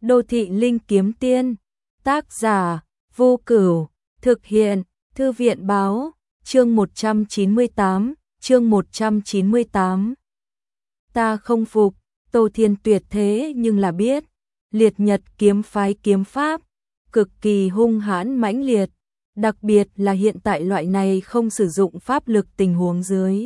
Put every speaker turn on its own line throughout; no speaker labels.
Đô thị linh kiếm tiên, tác giả, Vô Cửu, thực hiện, Thư viện báo, chương 198. Ta không phục, Tô Thiên tuyệt thế nhưng là biết, liệt nhật kiếm phái kiếm pháp, cực kỳ hung hãn mãnh liệt, đặc biệt là hiện tại loại này không sử dụng pháp lực tình huống dưới.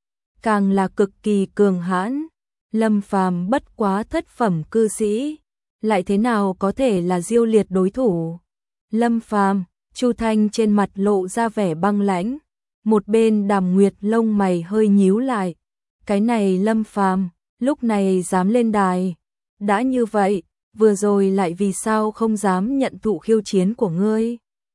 Càng là cực kỳ cường hãn, Lâm Phàm bất quá thất phẩm cư sĩ, lại thế nào có thể là Diêu Liệt đối thủ. Lâm Phàm, Chu Thanh trên mặt lộ ra vẻ băng lãnh, một bên Đàm Nguyệt lông mày hơi nhíu lại. Cái này Lâm Phàm, lúc này dám lên đài, đã như vậy, vừa rồi lại vì sao không dám nhận thụ khiêu chiến của ngươi?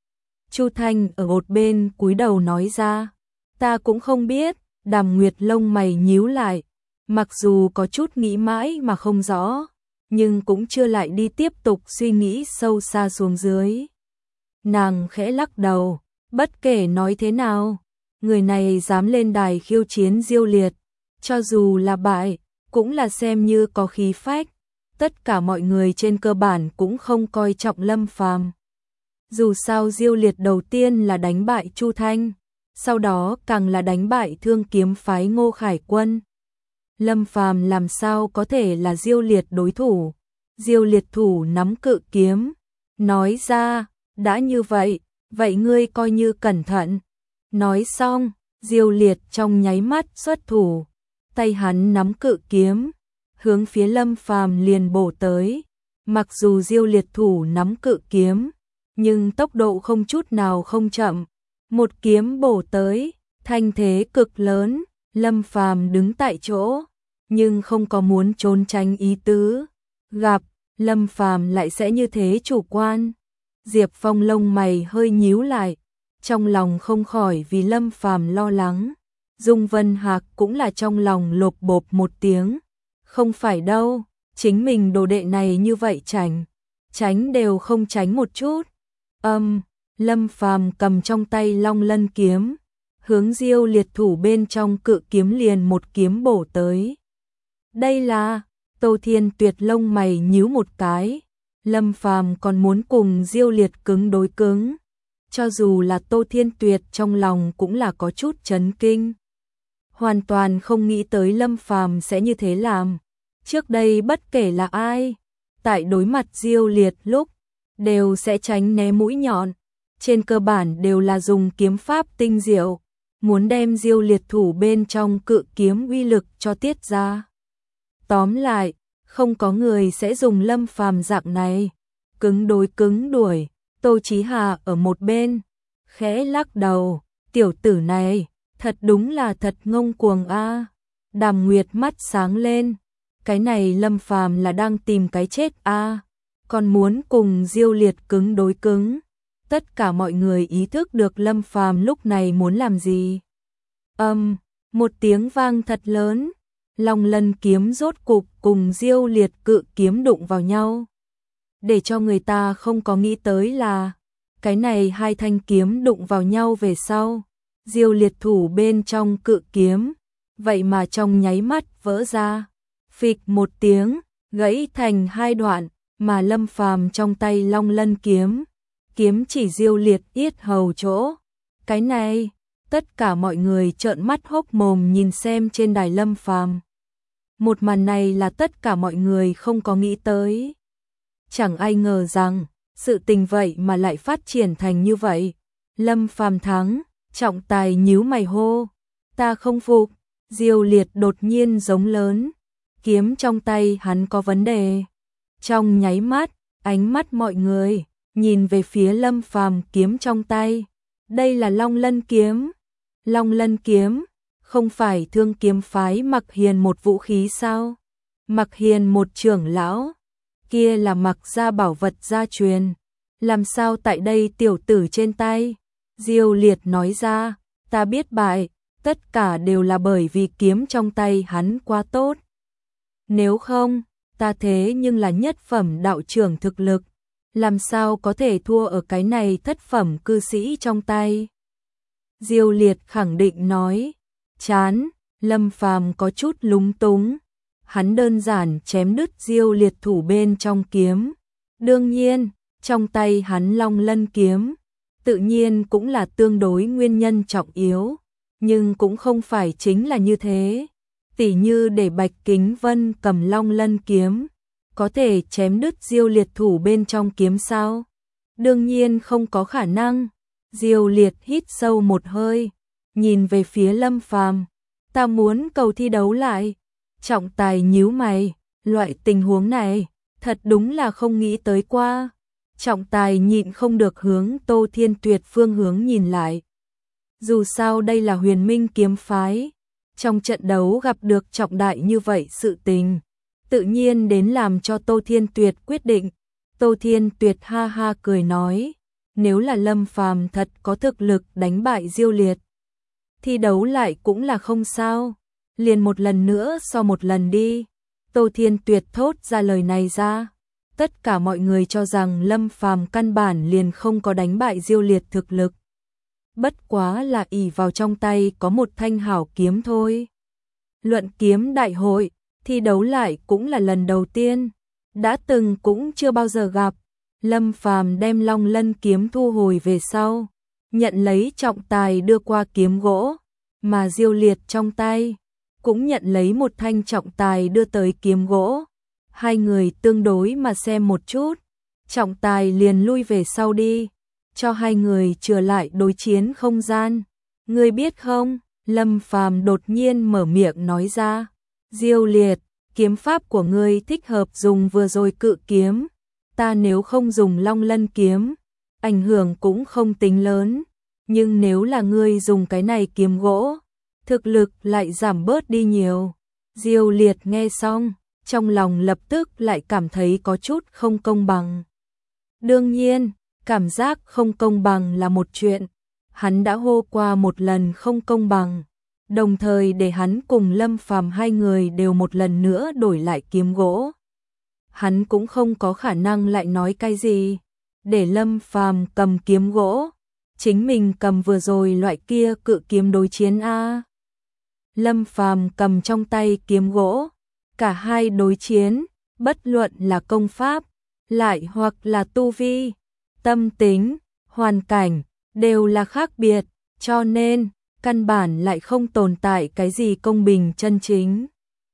Chu Thanh ở một bên cúi đầu nói ra, ta cũng không biết. Đàm Nguyệt lông mày nhíu lại, mặc dù có chút nghĩ mãi mà không rõ, nhưng cũng chưa lại đi tiếp tục suy nghĩ sâu xa xuống dưới. Nàng khẽ lắc đầu, bất kể nói thế nào, người này dám lên đài khiêu chiến Diêu Liệt, cho dù là bại, cũng là xem như có khí phách. Tất cả mọi người trên cơ bản cũng không coi trọng Lâm Phàm. Dù sao Diêu Liệt đầu tiên là đánh bại Chu Thanh, sau đó càng là đánh bại Thương Kiếm phái Ngô Khải Quân. Lâm Phàm làm sao có thể là Diêu Liệt đối thủ? Diêu Liệt thủ nắm cự kiếm, nói ra, đã như vậy, vậy ngươi coi như cẩn thận. Nói xong, Diêu Liệt trong nháy mắt xuất thủ, tay hắn nắm cự kiếm, hướng phía Lâm Phàm liền bổ tới. Mặc dù Diêu Liệt thủ nắm cự kiếm, nhưng tốc độ không chút nào không chậm. Một kiếm bổ tới, thanh thế cực lớn, Lâm Phàm đứng tại chỗ, nhưng không có muốn trốn tránh ý tứ. Gặp, Lâm Phàm lại sẽ như thế chủ quan. Diệp Phong lông mày hơi nhíu lại, trong lòng không khỏi vì Lâm Phàm lo lắng. Dung Vân Hạc cũng là trong lòng lộp bộp một tiếng. Không phải đâu, chính mình đồ đệ này như vậy tránh đều không tránh một chút. Lâm Phàm cầm trong tay Long Lân kiếm, hướng Diêu Liệt thủ bên trong cự kiếm liền một kiếm bổ tới. Đây là, Tô Thiên Tuyệt lông mày nhíu một cái, Lâm Phàm còn muốn cùng Diêu Liệt cứng đối cứng. Cho dù là Tô Thiên Tuyệt trong lòng cũng là có chút chấn kinh. Hoàn toàn không nghĩ tới Lâm Phàm sẽ như thế làm. Trước đây bất kể là ai, tại đối mặt Diêu Liệt lúc, đều sẽ tránh né mũi nhọn. Trên cơ bản đều là dùng kiếm pháp tinh diệu, muốn đem Diêu Liệt thủ bên trong cự kiếm uy lực cho tiết ra. Tóm lại, không có người sẽ dùng Lâm Phàm dạng này, cứng đối cứng đuổi. Tô Chí Hà ở một bên, khẽ lắc đầu, tiểu tử này, thật đúng là thật ngông cuồng a. Đàm Nguyệt mắt sáng lên, cái này Lâm Phàm là đang tìm cái chết a, còn muốn cùng Diêu Liệt cứng đối cứng. Tất cả mọi người ý thức được Lâm Phàm lúc này muốn làm gì. Một tiếng vang thật lớn, Long Lân kiếm rốt cục cùng Diêu Liệt cự kiếm đụng vào nhau. Để cho người ta không có nghĩ tới là, cái này hai thanh kiếm đụng vào nhau về sau, Diêu Liệt thủ bên trong cự kiếm, vậy mà trong nháy mắt vỡ ra. Phịch một tiếng, gãy thành hai đoạn, mà Lâm Phàm trong tay Long Lân kiếm, kiếm chỉ Diêu Liệt yết hầu chỗ. Cái này, tất cả mọi người trợn mắt hốc mồm nhìn xem trên đài Lâm Phàm. Một màn này là tất cả mọi người không có nghĩ tới. Chẳng ai ngờ rằng, sự tình vậy mà lại phát triển thành như vậy. Lâm Phàm thắng, trọng tài nhíu mày hô, ta không phục. Diêu Liệt đột nhiên giống lớn, kiếm trong tay hắn có vấn đề. Trong nháy mắt, ánh mắt mọi người nhìn về phía Lâm Phàm kiếm trong tay. Đây là Long Lân kiếm. Long Lân kiếm, không phải Thương Kiếm phái Mặc Hiền một vũ khí sao? Mặc Hiền một trưởng lão, kia là Mặc gia bảo vật gia truyền, làm sao tại đây tiểu tử trên tay? Diêu Liệt nói ra, ta biết bại, tất cả đều là bởi vì kiếm trong tay hắn quá tốt. Nếu không, ta thế nhưng là nhất phẩm đạo trưởng thực lực, làm sao có thể thua ở cái này thất phẩm cư sĩ trong tay? Diêu Liệt khẳng định nói, chán. Lâm Phàm có chút lúng túng, hắn đơn giản chém đứt Diêu Liệt thủ bên trong kiếm, Đương nhiên, trong tay hắn Long Lân kiếm, tự nhiên cũng là tương đối nguyên nhân trọng yếu, nhưng cũng không phải chính là như thế. Tỉ như để Bạch Kính Vân cầm Long Lân kiếm, có thể chém đứt Diêu Liệt thủ bên trong kiếm sao? Đương nhiên không có khả năng. Diêu Liệt hít sâu một hơi, nhìn về phía Lâm Phàm, ta muốn cầu thi đấu lại. Trọng Tài nhíu mày, loại tình huống này, thật đúng là không nghĩ tới qua. Trọng Tài nhịn không được hướng Tô Thiên Tuyệt phương hướng nhìn lại. Dù sao đây là Huyền Minh kiếm phái, trong trận đấu gặp được trọng đại như vậy sự tình, tự nhiên đến làm cho Tô Thiên Tuyệt quyết định. Tô Thiên Tuyệt ha ha cười nói, nếu là Lâm Phàm thật có thực lực đánh bại Diêu Liệt, thi đấu lại cũng là không sao, liền một lần nữa so một lần đi. Tô Thiên Tuyệt thốt ra lời này ra, tất cả mọi người cho rằng Lâm Phàm căn bản liền không có đánh bại Diêu Liệt thực lực. Bất quá là ỷ vào trong tay có một thanh hảo kiếm thôi. Luận kiếm đại hội, thi đấu lại cũng là lần đầu tiên, đã từng cũng chưa bao giờ gặp. Lâm Phàm đem Long Lân kiếm thu hồi về sau, nhận lấy Trọng Tài đưa qua kiếm gỗ, mà Diêu Liệt trong tay cũng nhận lấy một thanh Trọng Tài đưa tới kiếm gỗ. Hai người tương đối mà xem một chút, Trọng Tài liền lui về sau đi, cho hai người trở lại đối chiến không gian. Ngươi biết không, Lâm Phàm đột nhiên mở miệng nói ra, Diêu Liệt, kiếm pháp của ngươi thích hợp dùng vừa rồi cự kiếm, ta nếu không dùng Long Lân kiếm, ảnh hưởng cũng không tính lớn, nhưng nếu là ngươi dùng cái này kiếm gỗ, thực lực lại giảm bớt đi nhiều. Diêu Liệt nghe xong, trong lòng lập tức lại cảm thấy có chút không công bằng. Đương nhiên, cảm giác không công bằng là một chuyện, hắn đã hô qua một lần không công bằng, đồng thời để hắn cùng Lâm Phàm hai người đều một lần nữa đổi lại kiếm gỗ. Hắn cũng không có khả năng lại nói cái gì, để Lâm Phàm cầm kiếm gỗ, chính mình cầm vừa rồi loại kia cự kiếm đối chiến a. Lâm Phàm cầm trong tay kiếm gỗ, cả hai đối chiến, bất luận là công pháp, lại hoặc là tu vi, tâm tính, hoàn cảnh, đều là khác biệt, cho nên, căn bản lại không tồn tại cái gì công bình chân chính.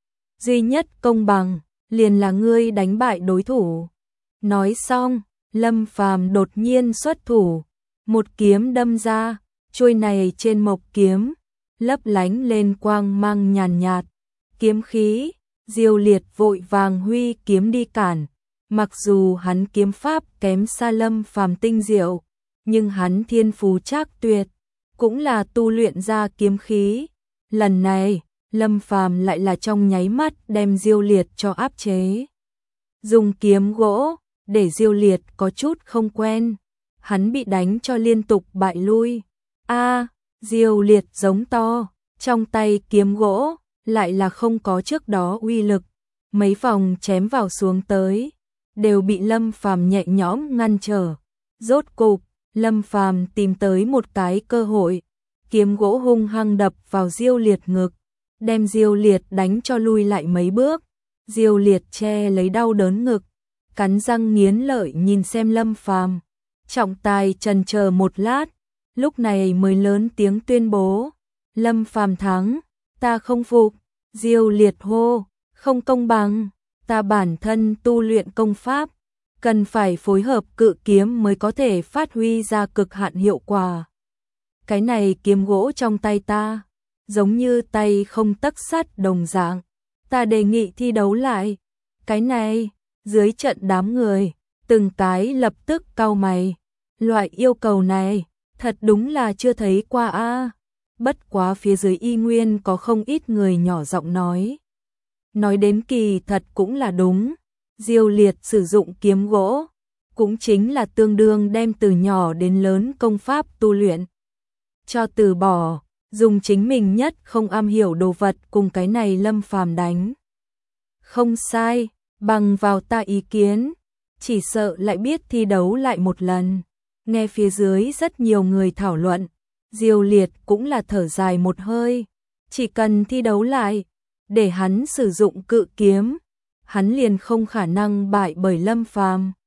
Duy nhất công bằng, liền là ngươi đánh bại đối thủ. Nói xong, Lâm Phàm đột nhiên xuất thủ, một kiếm đâm ra, chuôi này trên mộc kiếm, lấp lánh lên quang mang nhàn nhạt, kiếm khí. Diêu Liệt vội vàng huy kiếm đi cản, mặc dù hắn kiếm pháp kém xa Lâm Phàm tinh diệu, nhưng hắn thiên phú trác tuyệt, cũng là tu luyện ra kiếm khí. Lần này, Lâm Phàm lại là trong nháy mắt đem Diêu Liệt cho áp chế. Dùng kiếm gỗ, để Diêu Liệt có chút không quen, hắn bị đánh cho liên tục bại lui. A, Diêu Liệt giống to, trong tay kiếm gỗ lại là không có trước đó uy lực, mấy vòng chém vào xuống tới, đều bị Lâm Phàm nhẹ nhõm ngăn trở. Rốt cục, Lâm Phàm tìm tới một cái cơ hội, kiếm gỗ hung hăng đập vào Diêu Liệt ngực, đem Diêu Liệt đánh cho lui lại mấy bước. Diêu Liệt che lấy đau đớn ngực, cắn răng nghiến lợi nhìn xem Lâm Phàm. Trọng Tài chần chờ một lát, lúc này mới lớn tiếng tuyên bố, Lâm Phàm thắng. Ta không phục. Diêu Liệt hô, không công bằng, ta bản thân tu luyện công pháp, cần phải phối hợp cự kiếm mới có thể phát huy ra cực hạn hiệu quả. Cái này kiếm gỗ trong tay ta, giống như tay không tấc sắt đồng dạng, ta đề nghị thi đấu lại. Cái này, dưới trận đám người, từng cái lập tức cau mày, loại yêu cầu này, thật đúng là chưa thấy qua a. Bất quá phía dưới y nguyên có không ít người nhỏ giọng nói. Nói đến kỳ thật cũng là đúng, Diêu Liệt sử dụng kiếm gỗ, cũng chính là tương đương đem từ nhỏ đến lớn công pháp tu luyện cho từ bỏ, dùng chính mình nhất không am hiểu đồ vật cùng cái này Lâm Phàm đánh. Không sai, bằng vào ta ý kiến, chỉ sợ lại biết thi đấu lại một lần. Nghe phía dưới rất nhiều người thảo luận, Diêu Liệt cũng là thở dài một hơi, chỉ cần thi đấu lại, để hắn sử dụng cự kiếm, hắn liền không khả năng bại bởi Lâm Phàm.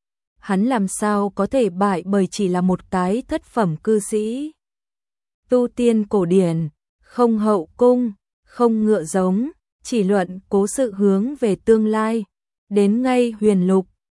hắn làm sao có thể bại bởi chỉ là một cái thất phẩm cư sĩ. Tu tiên cổ điển, không hậu cung, không ngựa giống, chỉ luận cố sự hướng về tương lai, đến ngay huyền lục,